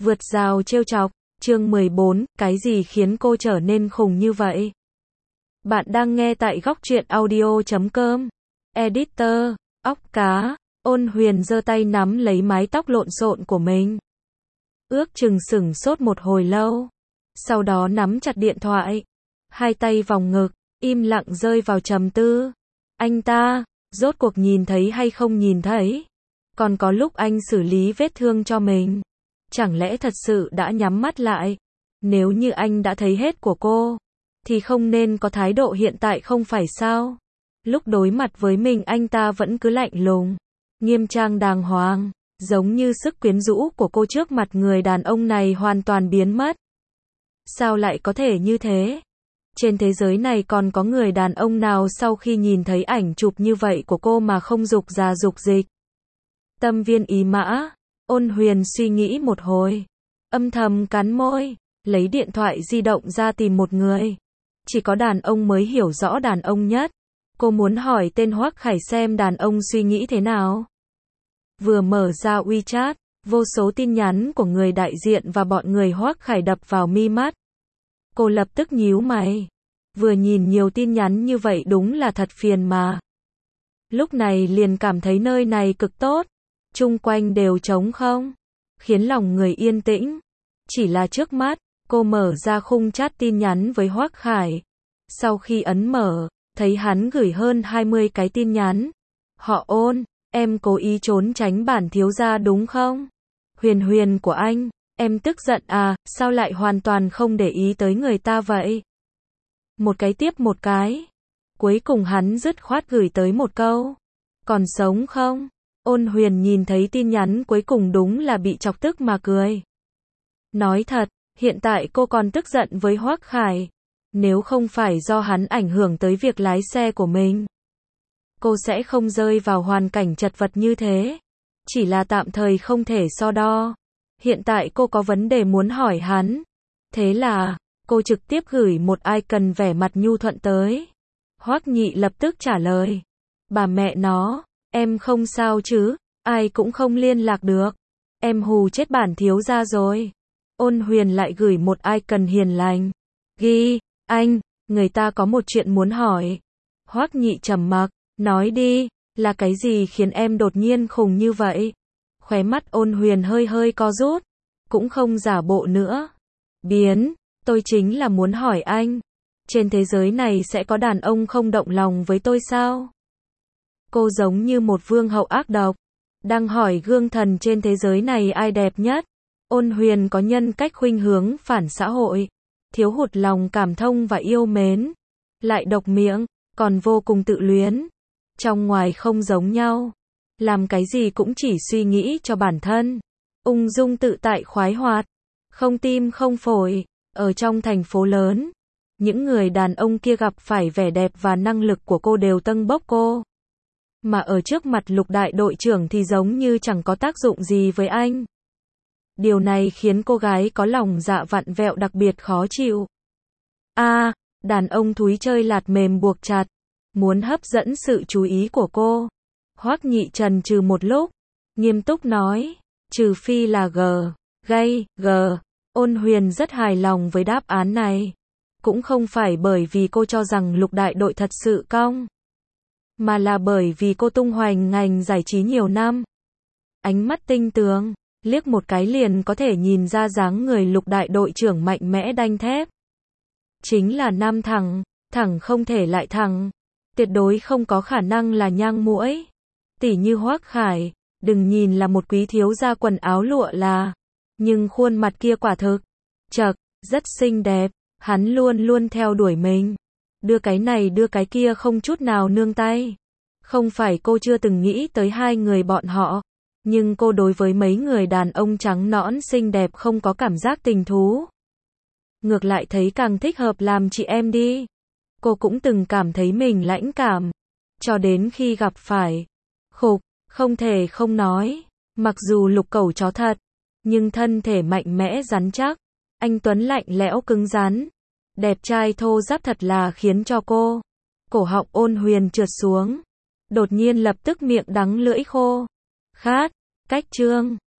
Vượt rào trêu chọc, chương 14, cái gì khiến cô trở nên khùng như vậy? Bạn đang nghe tại góc truyện audio.com. Editor, óc cá, Ôn Huyền giơ tay nắm lấy mái tóc lộn xộn của mình. Ước chừng sửng sốt một hồi lâu. Sau đó nắm chặt điện thoại. Hai tay vòng ngực, im lặng rơi vào trầm tư. Anh ta, rốt cuộc nhìn thấy hay không nhìn thấy? Còn có lúc anh xử lý vết thương cho mình. Chẳng lẽ thật sự đã nhắm mắt lại? Nếu như anh đã thấy hết của cô, thì không nên có thái độ hiện tại không phải sao? Lúc đối mặt với mình anh ta vẫn cứ lạnh lùng, nghiêm trang đàng hoàng, giống như sức quyến rũ của cô trước mặt người đàn ông này hoàn toàn biến mất. Sao lại có thể như thế? Trên thế giới này còn có người đàn ông nào sau khi nhìn thấy ảnh chụp như vậy của cô mà không dục ra dục dịch? Tâm viên ý mã. Ôn Huyền suy nghĩ một hồi, âm thầm cắn môi, lấy điện thoại di động ra tìm một người. Chỉ có đàn ông mới hiểu rõ đàn ông nhất. Cô muốn hỏi tên Hoắc Khải xem đàn ông suy nghĩ thế nào. Vừa mở ra WeChat, vô số tin nhắn của người đại diện và bọn người Hoắc Khải đập vào mi mắt. Cô lập tức nhíu mày. Vừa nhìn nhiều tin nhắn như vậy đúng là thật phiền mà. Lúc này liền cảm thấy nơi này cực tốt. Chung quanh đều trống không, khiến lòng người yên tĩnh. Chỉ là trước mắt, cô mở ra khung chat tin nhắn với Hoắc Khải. Sau khi ấn mở, thấy hắn gửi hơn 20 cái tin nhắn. Họ Ôn, em cố ý trốn tránh bản thiếu gia đúng không? Huyền Huyền của anh, em tức giận à, sao lại hoàn toàn không để ý tới người ta vậy? Một cái tiếp một cái. Cuối cùng hắn dứt khoát gửi tới một câu. Còn sống không? Ôn Huyền nhìn thấy tin nhắn cuối cùng đúng là bị chọc tức mà cười. Nói thật, hiện tại cô còn tức giận với Hoắc Khải. Nếu không phải do hắn ảnh hưởng tới việc lái xe của mình, cô sẽ không rơi vào hoàn cảnh chật vật như thế. Chỉ là tạm thời không thể so đo. Hiện tại cô có vấn đề muốn hỏi hắn. Thế là, cô trực tiếp gửi một icon vẻ mặt nhu thuận tới. Hoắc Nhị lập tức trả lời. Bà mẹ nó. Em không sao chứ, ai cũng không liên lạc được. Em hù chết bản thiếu gia rồi. Ôn Huyền lại gửi một icon hiền lành. Ghi, anh, người ta có một chuyện muốn hỏi. Hoắc Nhị trầm mặc, nói đi, là cái gì khiến em đột nhiên khùng như vậy? Khóe mắt Ôn Huyền hơi hơi co rút, cũng không giả bộ nữa. Biến, tôi chính là muốn hỏi anh, trên thế giới này sẽ có đàn ông không động lòng với tôi sao? Cô giống như một vương hậu ác độc, đang hỏi gương thần trên thế giới này ai đẹp nhất. Ôn Huyền có nhân cách khuynh hướng phản xã hội, thiếu hụt lòng cảm thông và yêu mến, lại độc miệng, còn vô cùng tự luyến. Trong ngoài không giống nhau, làm cái gì cũng chỉ suy nghĩ cho bản thân, ung dung tự tại khoái hoạt, không tim không phổi. Ở trong thành phố lớn, những người đàn ông kia gặp phải vẻ đẹp và năng lực của cô đều tâng bốc cô. Mà ở trước mặt Lục đại đội trưởng thì giống như chẳng có tác dụng gì với anh. Điều này khiến cô gái có lòng dạ vặn vẹo đặc biệt khó chịu. Đàn ông thúi chơi lạt mềm buộc chặt, muốn hấp dẫn sự chú ý của cô. Hoắc Nhị chần chừ một lúc, nghiêm túc nói, trừ phi là gay. Ôn Huyền rất hài lòng với đáp án này. Cũng không phải bởi vì cô cho rằng Lục đại đội thật sự cong, mà là bởi vì cô tung hoành ngành giải trí nhiều năm. Ánh mắt tinh tường, liếc một cái liền có thể nhìn ra dáng người Lục đại đội trưởng mạnh mẽ đanh thép. Chính là nam thẳng, thẳng không thể lại thẳng. Tuyệt đối không có khả năng là nhang muỗi. Tỉ như Hoắc Khải, đừng nhìn là một quý thiếu gia quần áo lụa là, nhưng khuôn mặt kia quả thực, rất xinh đẹp. Hắn luôn luôn theo đuổi mình. Đưa cái này đưa cái kia không chút nào nương tay. Không phải cô chưa từng nghĩ tới hai người bọn họ, nhưng cô đối với mấy người đàn ông trắng nõn xinh đẹp không có cảm giác tình thú. Ngược lại thấy càng thích hợp làm chị em đi. Cô cũng từng cảm thấy mình lãnh cảm, cho đến khi gặp phải không thể không nói, mặc dù Lục cẩu chó thật, nhưng thân thể mạnh mẽ rắn chắc, anh tuấn lạnh lẽo cứng rắn, đẹp trai thô ráp thật là khiến cho cổ họng Ôn Huyền trượt xuống. Đột nhiên lập tức miệng đắng lưỡi khô. Cách chương